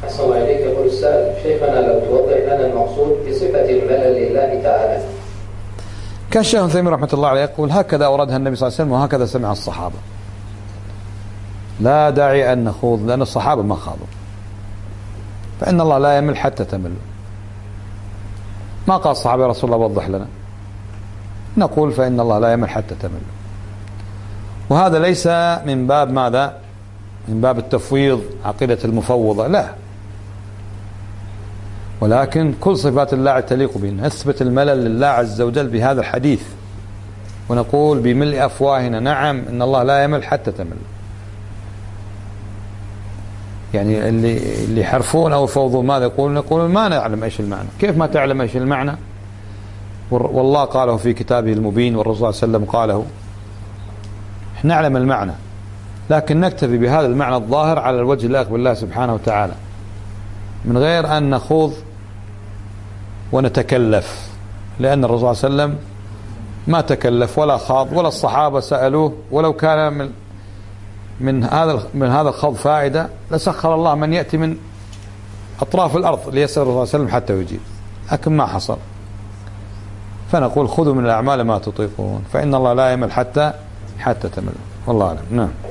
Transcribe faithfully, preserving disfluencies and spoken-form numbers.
أحسن الله إليك. يقول السائل: شيخنا لو توضح لنا المقصود بصفة الملل لله تعالى. كان الشيخ ابن تيمية رحمة الله عليه يقول: هكذا أوردها النبي صلى الله عليه وسلم وهكذا سمع الصحابة، لا داعي أن نخوض، لأن الصحابة ما خاضوا، فإن الله لا يمل حتى تمل. ما قال الصحابة يا رسول الله وضح لنا، نقول فإن الله لا يمل حتى تمل. وهذا ليس من باب ماذا؟ من باب التفويض، عقيدة المفوضة، لا، ولكن كل صفات الله تليق به. نثبت الملل لله عز وجل بهذا الحديث، ونقول بملء أفواهنا: نعم إن الله لا يمل حتى تمل. يعني اللي اللي يحرفون أو يفوضون ماذا يقولون؟ يقولون ما نعلم إيش المعنى. كيف ما تعلم إيش المعنى؟ والله قاله في كتابه المبين، والرسول صلى الله عليه وسلم قاله. نعلم المعنى، لكن نكتفي بهذا المعنى الظاهر على الوجه اللائق بالله سبحانه وتعالى، من غير أن نخوض ونتكلف، لأن الرسول صلى الله عليه وسلم ما تكلف ولا خاض، ولا الصحابة سألوه. ولو كان من من هذا من هذا الخوض فائدة لسخر الله من يأتي من أطراف الأرض ليسأل الرسول صلى الله عليه وسلم حتى يجيب، لكن ما حصل. فنقول: خذوا من الأعمال ما تطيقون، فإن الله لا يمل حتى حتى تمل. والله أعلم. نعم.